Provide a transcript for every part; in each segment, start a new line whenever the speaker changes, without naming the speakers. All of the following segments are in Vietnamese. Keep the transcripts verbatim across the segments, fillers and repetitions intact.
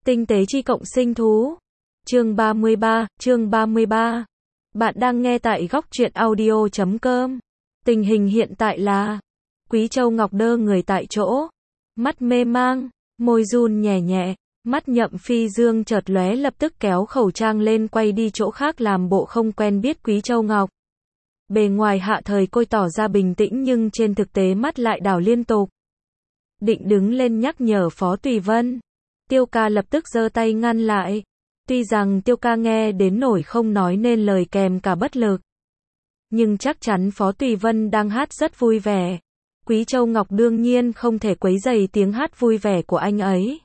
Tinh tế chi cộng sinh thú. Chương ba mươi ba, chương ba mươi ba. Bạn đang nghe tại góc truyện audio chấm com. Tình hình hiện tại là Quý Châu Ngọc đơ người tại chỗ, mắt mê mang, môi run nhẹ nhẹ, mắt Nhậm Phi Dương chợt lóe, lập tức kéo khẩu trang lên quay đi chỗ khác làm bộ không quen biết Quý Châu Ngọc. Bề ngoài Hạ Thời Côi tỏ ra bình tĩnh nhưng trên thực tế mắt lại đảo liên tục. Định đứng lên nhắc nhở Phó Tùy Vân, Tiêu ca lập tức giơ tay ngăn lại. Tuy rằng Tiêu ca nghe đến nỗi không nói nên lời kèm cả bất lực, nhưng chắc chắn Phó Tùy Vân đang hát rất vui vẻ. Quý Châu Ngọc đương nhiên không thể quấy rầy tiếng hát vui vẻ của anh ấy.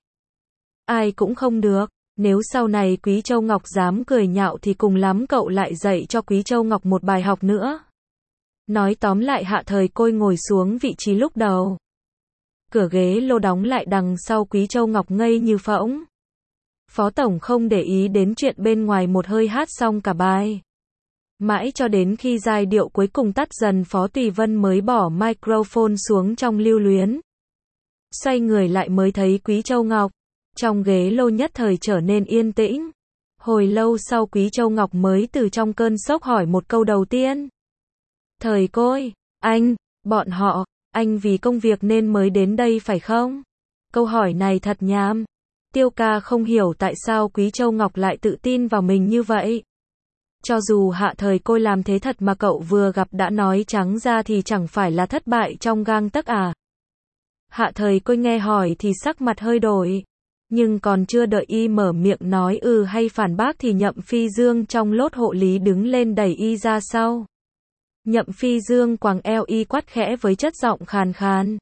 Ai cũng không được, nếu sau này Quý Châu Ngọc dám cười nhạo thì cùng lắm cậu lại dạy cho Quý Châu Ngọc một bài học nữa. Nói tóm lại, Hạ Thời Côi ngồi xuống vị trí lúc đầu. Cửa ghế lô đóng lại đằng sau Quý Châu Ngọc ngây như phỗng. Phó Tổng không để ý đến chuyện bên ngoài, một hơi hát xong cả bài. Mãi cho đến khi giai điệu cuối cùng tắt dần, Phó Tùy Vân mới bỏ microphone xuống trong lưu luyến. Xoay người lại mới thấy Quý Châu Ngọc. Trong ghế lô nhất thời trở nên yên tĩnh. Hồi lâu sau Quý Châu Ngọc mới từ trong cơn sốc hỏi một câu đầu tiên. Thời Côi, anh, bọn họ, anh vì công việc nên mới đến đây phải không? Câu hỏi này thật nhảm. Tiêu ca không hiểu tại sao Quý Châu Ngọc lại tự tin vào mình như vậy. Cho dù Hạ Thời Côi làm thế thật mà cậu vừa gặp đã nói trắng ra thì chẳng phải là thất bại trong gang tấc à? Hạ Thời Côi nghe hỏi thì sắc mặt hơi đổi. Nhưng còn chưa đợi y mở miệng nói ừ hay phản bác thì Nhậm Phi Dương trong lốt hộ lý đứng lên đẩy y ra sau. Nhậm Phi Dương quàng eo y quát khẽ với chất giọng khàn khàn.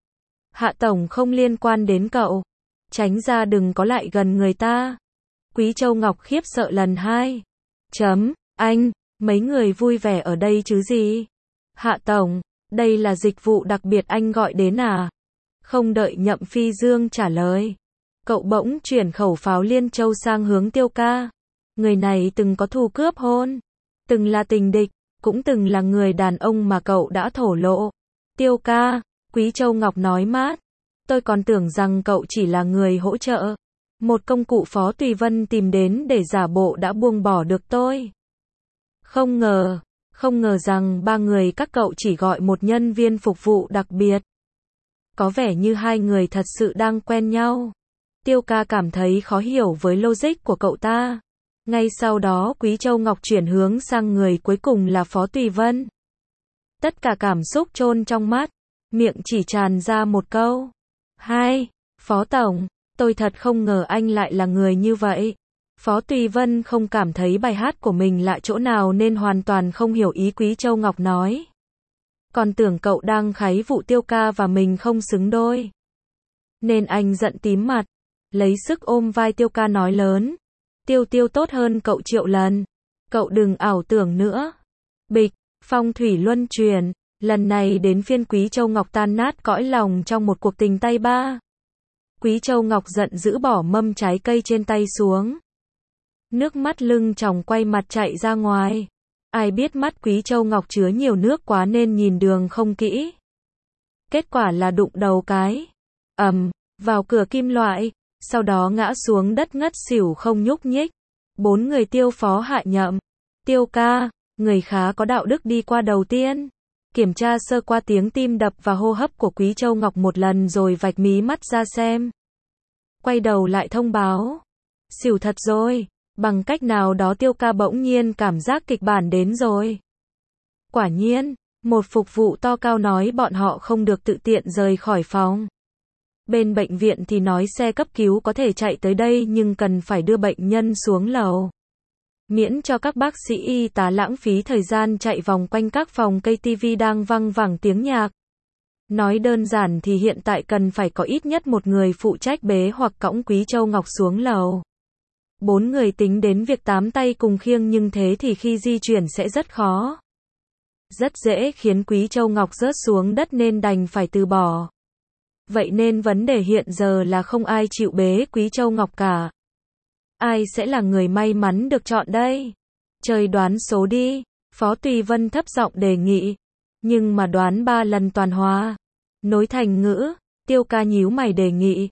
Hạ Tổng không liên quan đến cậu. Tránh ra, đừng có lại gần người ta. Quý Châu Ngọc khiếp sợ lần hai. Chấm, anh, mấy người vui vẻ ở đây chứ gì? Hạ Tổng, đây là dịch vụ đặc biệt anh gọi đến à? Không đợi Nhậm Phi Dương trả lời, cậu bỗng chuyển khẩu pháo liên châu sang hướng Tiêu ca. Người này từng có thù cướp hôn, từng là tình địch, cũng từng là người đàn ông mà cậu đã thổ lộ. Tiêu ca, Quý Châu Ngọc nói mát. Tôi còn tưởng rằng cậu chỉ là người hỗ trợ, một công cụ Phó Tùy Vân tìm đến để giả bộ đã buông bỏ được tôi. Không ngờ, không ngờ rằng ba người các cậu chỉ gọi một nhân viên phục vụ đặc biệt. Có vẻ như hai người thật sự đang quen nhau. Tiêu ca cảm thấy khó hiểu với logic của cậu ta. Ngay sau đó Quý Châu Ngọc chuyển hướng sang người cuối cùng là Phó Tùy Vân. Tất cả cảm xúc chôn trong mắt, miệng chỉ tràn ra một câu. Hai, Phó Tổng, tôi thật không ngờ anh lại là người như vậy. Phó Tùy Vân không cảm thấy bài hát của mình lạ chỗ nào nên hoàn toàn không hiểu ý Quý Châu Ngọc nói. Còn tưởng cậu đang khái vụ Tiêu ca và mình không xứng đôi. Nên anh giận tím mặt, lấy sức ôm vai Tiêu ca nói lớn. Tiêu Tiêu tốt hơn cậu triệu lần. Cậu đừng ảo tưởng nữa. Bịch, phong thủy luân chuyển. Lần này đến phiên Quý Châu Ngọc tan nát cõi lòng trong một cuộc tình tay ba. Quý Châu Ngọc giận dữ bỏ mâm trái cây trên tay xuống. Nước mắt lưng tròng quay mặt chạy ra ngoài. Ai biết mắt Quý Châu Ngọc chứa nhiều nước quá nên nhìn đường không kỹ. Kết quả là đụng đầu cái ầm vào cửa kim loại, sau đó ngã xuống đất ngất xỉu không nhúc nhích. Bốn người Tiêu Phó Hạ Nhậm, Tiêu ca, người khá có đạo đức đi qua đầu tiên. Kiểm tra sơ qua tiếng tim đập và hô hấp của Quý Châu Ngọc một lần rồi vạch mí mắt ra xem. Quay đầu lại thông báo. Xỉu thật rồi. Bằng cách nào đó Tiêu ca bỗng nhiên cảm giác kịch bản đến rồi. Quả nhiên, một phục vụ to cao nói bọn họ không được tự tiện rời khỏi phòng. Bên bệnh viện thì nói xe cấp cứu có thể chạy tới đây nhưng cần phải đưa bệnh nhân xuống lầu. Miễn cho các bác sĩ y tá lãng phí thời gian chạy vòng quanh các phòng cây tivi đang văng vẳng tiếng nhạc. Nói đơn giản thì hiện tại cần phải có ít nhất một người phụ trách bế hoặc cõng Quý Châu Ngọc xuống lầu. Bốn người tính đến việc tám tay cùng khiêng nhưng thế thì khi di chuyển sẽ rất khó. Rất dễ khiến Quý Châu Ngọc rớt xuống đất nên đành phải từ bỏ. Vậy nên vấn đề hiện giờ là không ai chịu bế Quý Châu Ngọc cả. Ai sẽ là người may mắn được chọn đây? Chơi đoán số đi, Phó Tùy Vân thấp giọng đề nghị. Nhưng mà đoán ba lần toàn hòa. Nối thành ngữ, Tiêu ca nhíu mày đề nghị.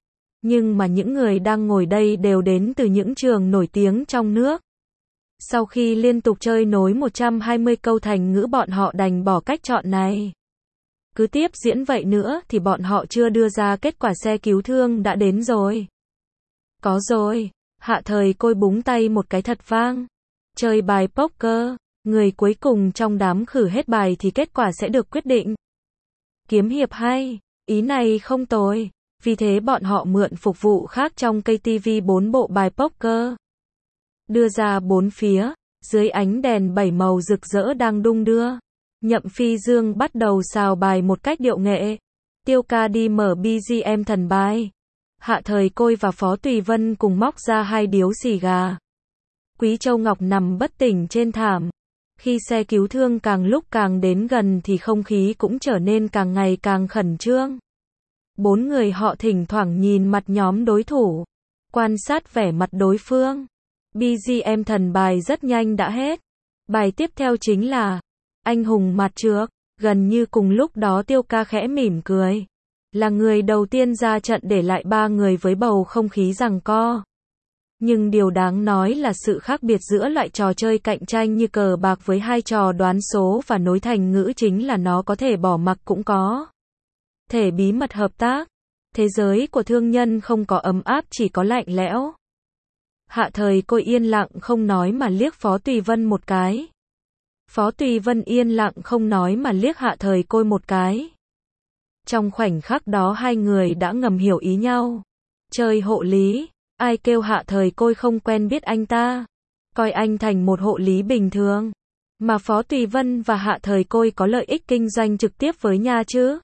Nhưng mà những người đang ngồi đây đều đến từ những trường nổi tiếng trong nước. Sau khi liên tục chơi nối một trăm hai mươi câu thành ngữ bọn họ đành bỏ cách chọn này. Cứ tiếp diễn vậy nữa thì bọn họ chưa đưa ra kết quả xe cứu thương đã đến rồi. Có rồi, Hạ Thời Côi búng tay một cái thật vang. Chơi bài poker, người cuối cùng trong đám khử hết bài thì kết quả sẽ được quyết định. Kiếm hiệp hay, ý này không tồi. Vì thế bọn họ mượn phục vụ khác trong cây tivi bốn bộ bài poker. Đưa ra bốn phía, dưới ánh đèn bảy màu rực rỡ đang đung đưa. Nhậm Phi Dương bắt đầu xào bài một cách điệu nghệ. Tiêu Ca đi mở bê giê em thần bài. Hạ Thời Côi và Phó Tùy Vân cùng móc ra hai điếu xì gà. Quý Châu Ngọc nằm bất tỉnh trên thảm. Khi xe cứu thương càng lúc càng đến gần thì không khí cũng trở nên càng ngày càng khẩn trương. Bốn người họ thỉnh thoảng nhìn mặt nhóm đối thủ, quan sát vẻ mặt đối phương. bê giê em thần bài rất nhanh đã hết. Bài tiếp theo chính là Anh hùng mặt trước. Gần như cùng lúc đó Tiêu Ca khẽ mỉm cười. Là người đầu tiên ra trận để lại ba người với bầu không khí giằng co. Nhưng điều đáng nói là sự khác biệt giữa loại trò chơi cạnh tranh như cờ bạc với hai trò đoán số và nối thành ngữ chính là nó có thể bỏ mặc cũng có thể bí mật hợp tác. Thế giới của thương nhân không có ấm áp chỉ có lạnh lẽo. Hạ Thời Côi yên lặng không nói mà liếc Phó Tùy Vân một cái. Phó Tùy Vân yên lặng không nói mà liếc Hạ Thời Côi một cái. Trong khoảnh khắc đó hai người đã ngầm hiểu ý nhau. Chơi hộ lý, ai kêu Hạ Thời Côi không quen biết anh ta. Coi anh thành một hộ lý bình thường. Mà Phó Tùy Vân và Hạ Thời Côi có lợi ích kinh doanh trực tiếp với nha chứ.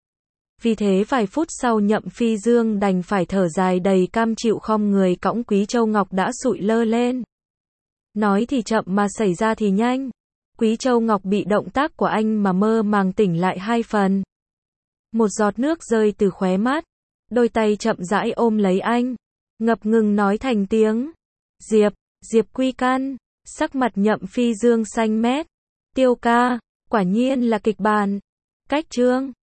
Vì thế vài phút sau Nhậm Phi Dương đành phải thở dài đầy cam chịu khom người cõng Quý Châu Ngọc đã sụi lơ lên. Nói thì chậm mà xảy ra thì nhanh. Quý Châu Ngọc bị động tác của anh mà mơ màng tỉnh lại hai phần. Một giọt nước rơi từ khóe mắt. Đôi tay chậm rãi ôm lấy anh. Ngập ngừng nói thành tiếng. Diệp, Diệp Quy Căn. Sắc mặt Nhậm Phi Dương xanh mét. Tiêu Ca, quả nhiên là kịch bản. Cách chương.